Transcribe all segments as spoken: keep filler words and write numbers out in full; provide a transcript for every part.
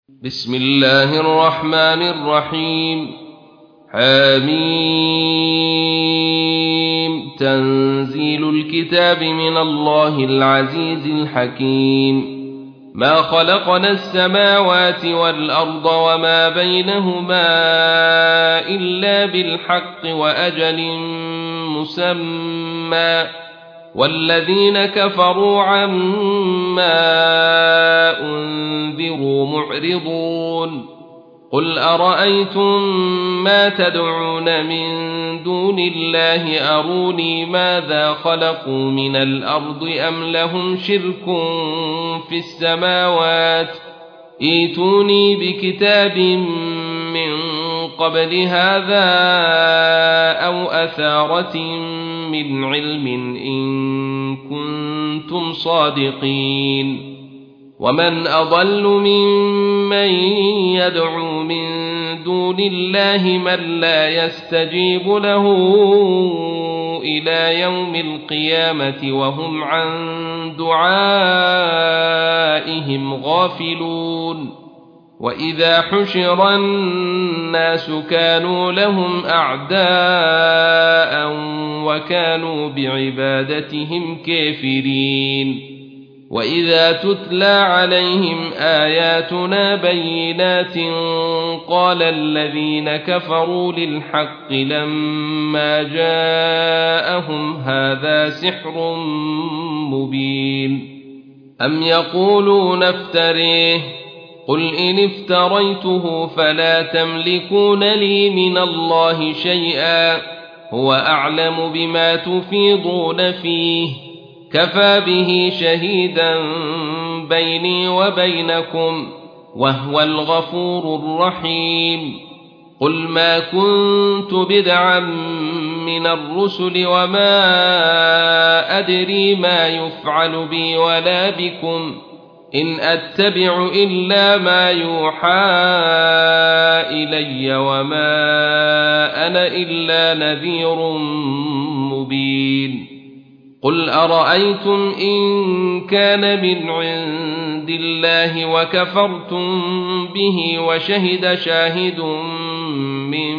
بسم الله الرحمن الرحيم. حميم. تنزيل الكتاب من الله العزيز الحكيم. ما خلقنا السماوات والأرض وما بينهما إلا بالحق وأجل مسمى، والذين كفروا عما أنذروا معرضون. قل أرأيتم ما تدعون من دون الله أروني ماذا خلقوا من الأرض أم لهم شرك في السماوات، ائتوني بكتاب من قبل هذا أو أثارة من علم إن كنتم صادقين. ومن أضل ممن يدعو من دون الله من لا يستجيب له إلى يوم القيامة وهم عن دعائهم غافلون. وإذا حشر الناس كانوا لهم أعداء وكانوا بعبادتهم كافرين. وإذا تتلى عليهم آياتنا بينات قال الذين كفروا للحق لما جاءهم هذا سحر مبين. أم يقولون افتريه، قل إن افتريته فلا تملكون لي من الله شيئا، هو أعلم بما تفيضون فيه، كفى به شهيدا بيني وبينكم وهو الغفور الرحيم. قل ما كنت بدعا من الرسل وما أدري ما يفعل بي ولا بكم، إن أتبع إلا ما يوحى إلي وما أنا إلا نذير مبين. قل أرأيتم إن كان من عند الله وكفرتم به وشهد شاهد من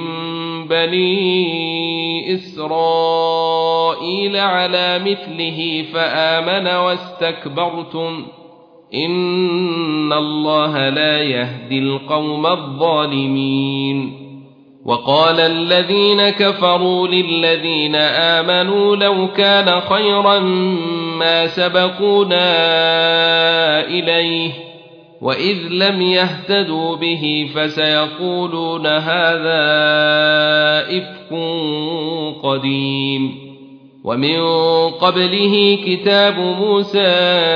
بني إسرائيل على مثله فآمن واستكبرتم، إن الله لا يهدي القوم الظالمين. وقال الذين كفروا للذين آمنوا لو كان خيرا ما سبقونا إليه، وإذ لم يهتدوا به فسيقولون هذا إفك قديم. ومن قبله كتاب موسى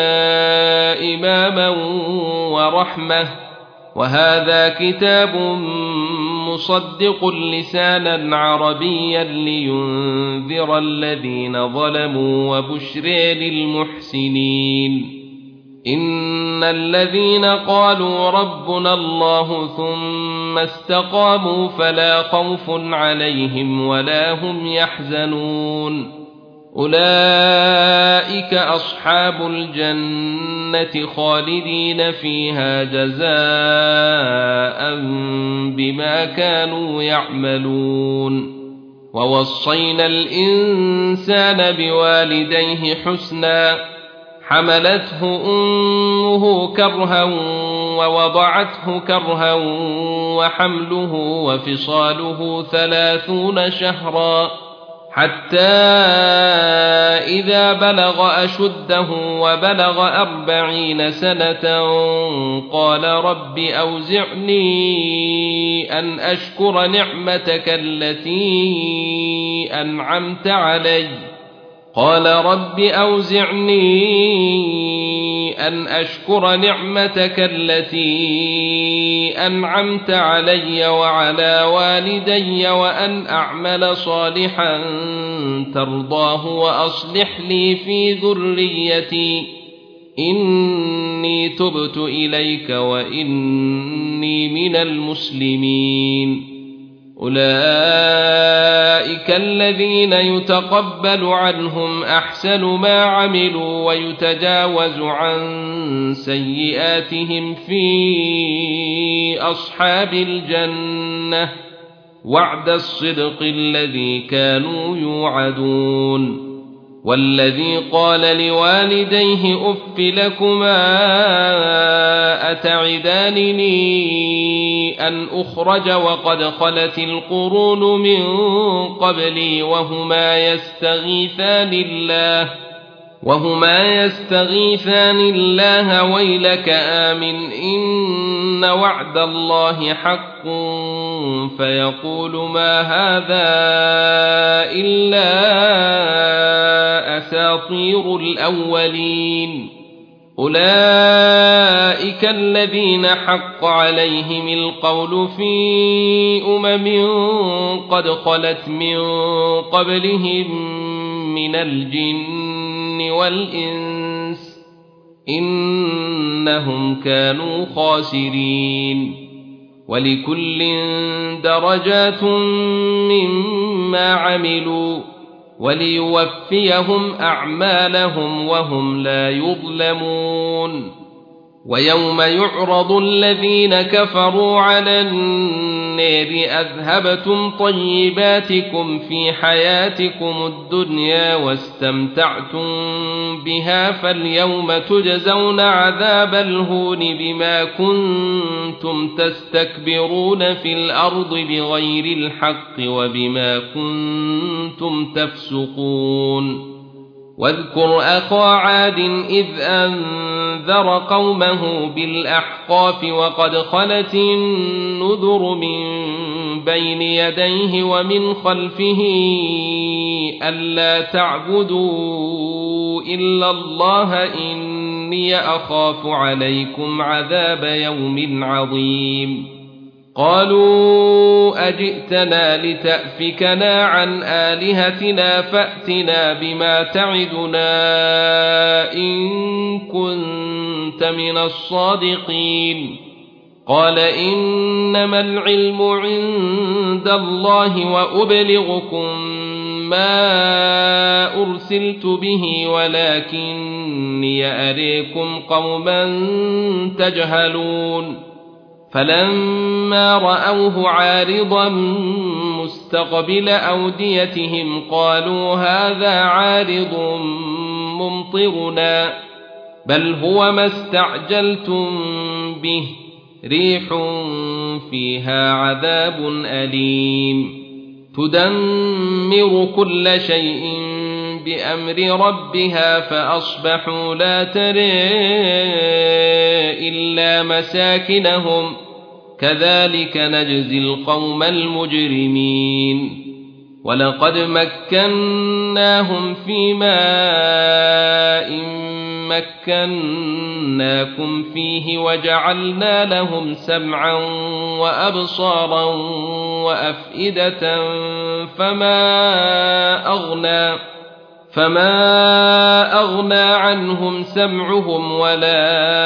إماما ورحمة، وهذا كتاب مصدق لسانا عربيا لينذر الذين ظلموا وبشر للمحسنين. إن الذين قالوا ربنا الله ثم استقاموا فلا خوف عليهم ولا هم يحزنون، أولئك أصحاب الجنة خالدين فيها جزاء بما كانوا يعملون. ووصينا الإنسان بوالديه حسنا، حملته أمه كرها ووضعته كرها وحمله وفصاله ثلاثون شهرا، حتى إذا بلغ أشده وبلغ أربعين سنة قال رب أوزعني أن أشكر نعمتك التي أنعمت علي قال رب أوزعني أن أشكر نعمتك التي أنعمت علي وعلى والدي وأن أعمل صالحا ترضاه وأصلح لي في ذريتي إني تبت إليك وإني من المسلمين. أولئك الذين يتقبل عنهم أحسن ما عملوا ويتجاوز عن سيئاتهم في أصحاب الجنة وعد الصدق الذي كانوا يوعدون والذي قال لوالديه أف لكما أتعدانني أن أخرج وقد خلت القرون من قبلي وهما يستغيثان الله وهما يستغيثان الله ويلك آمن إن وعد الله حق فيقول ما هذا إلا أساطير الأولين أولئك الذين حق عليهم القول في أمم قد خلت من قبلهم من الجن والإنس إنهم كانوا خاسرين ولكل درجات مما عملوا وليوفيهم أعمالهم وهم لا يظلمون ويوم يعرض الذين كفروا على النار أذهبتم طيباتكم في حياتكم الدنيا واستمتعتم بها فاليوم تجزون عذاب الهون بما كنتم تستكبرون في الأرض بغير الحق وبما كنتم تفسقون واذكر أخا عاد إذ أنذر قومه بالأحقاف وقد خلت النذر من بين يديه ومن خلفه ألا تعبدوا إلا الله إني أخاف عليكم عذاب يوم عظيم قالوا أجئتنا لتأفكنا عن آلهتنا فأتنا بما تعدنا إن كنت من الصادقين قال إنما العلم عند الله وأبلغكم ما أرسلت به ولكني أريكم قوما تجهلون فلما رأوه عارضا مستقبل أوديتهم قالوا هذا عارض ممطرنا بل هو ما استعجلتم به ريح فيها عذاب أليم تدمر كل شيء بأمر ربها فأصبحوا لا ترى إلا مساكنهم كذلك نجزي القوم المجرمين ولقد مكناهم في ماء مكناكم فيه وجعلنا لهم سمعا وأبصارا وأفئدة فما أغنى فما أغنى عنهم سمعهم ولا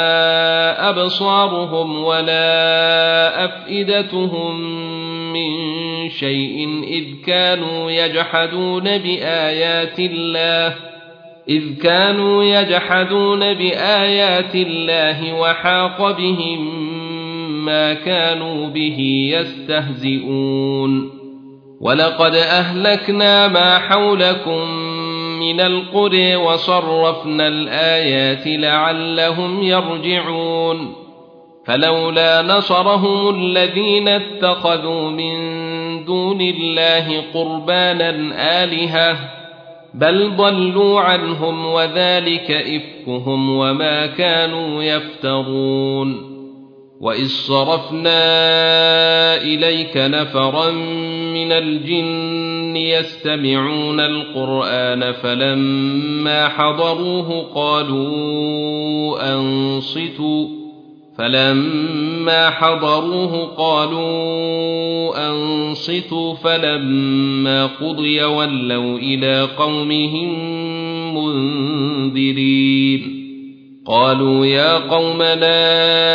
أبصارهم ولا أفئدتهم من شيء إذ كانوا يجحدون بآيات الله إذ كانوا يجحدون بآيات الله وحاق بهم ما كانوا به يستهزئون ولقد أهلكنا ما حولكم من القرى وصرفنا الآيات لعلهم يرجعون فلولا نصرهم الذين اتخذوا من دون الله قربانا آلهة بل ضلوا عنهم وذلك إفكهم وما كانوا يفترون وإذ صرفنا إليك نفرا من الجن يستمعون القرآن فلما حضروه قالوا أنصتوا فلما حضروه قالوا أنصتوا فلما قضي ولوا إلى قومهم منذرين قالوا يا قومنا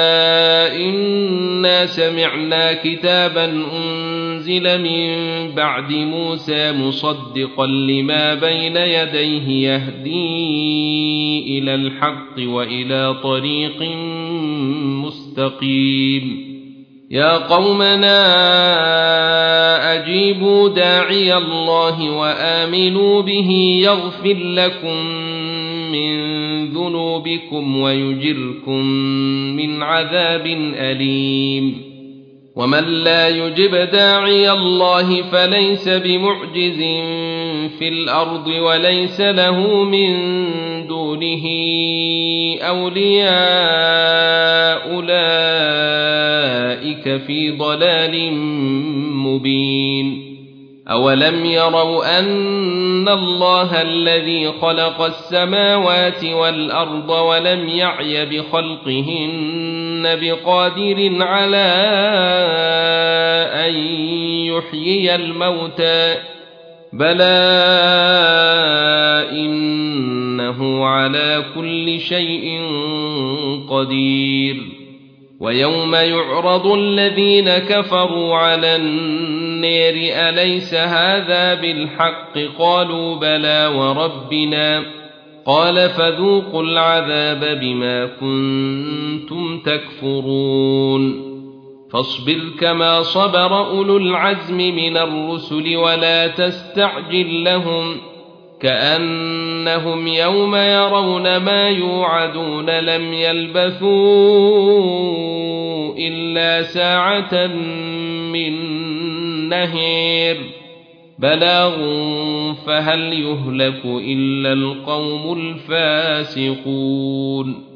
إنا سمعنا كتابا أنزل من بعد موسى مصدقا لما بين يديه يهدي إلى الحق وإلى طريق مستقيم يا قومنا أجيبوا داعي الله وآمنوا به يغفر لكم من ذنوبكم ويجركم من عذاب أليم ومن لا يجب داعي الله فليس بمعجز في الأرض وليس له من دونه أولياء أولئك في ضلال مبين أولم يروا أن الله الذي خلق السماوات والأرض ولم يعي بخلقهن بقادر على أن يحيي الموتى بلى إنه على كل شيء قدير ويوم يعرض الذين كفروا على النار أليس هذا بالحق قالوا بلى وربنا قال فذوقوا العذاب بما كنتم تكفرون فاصبر كما صبر أولو العزم من الرسل ولا تستعجل لهم كأنهم يوم يرون ما يوعدون لم يلبثوا إلا ساعة من نهير بلاغ فهل يهلك إلا القوم الفاسقون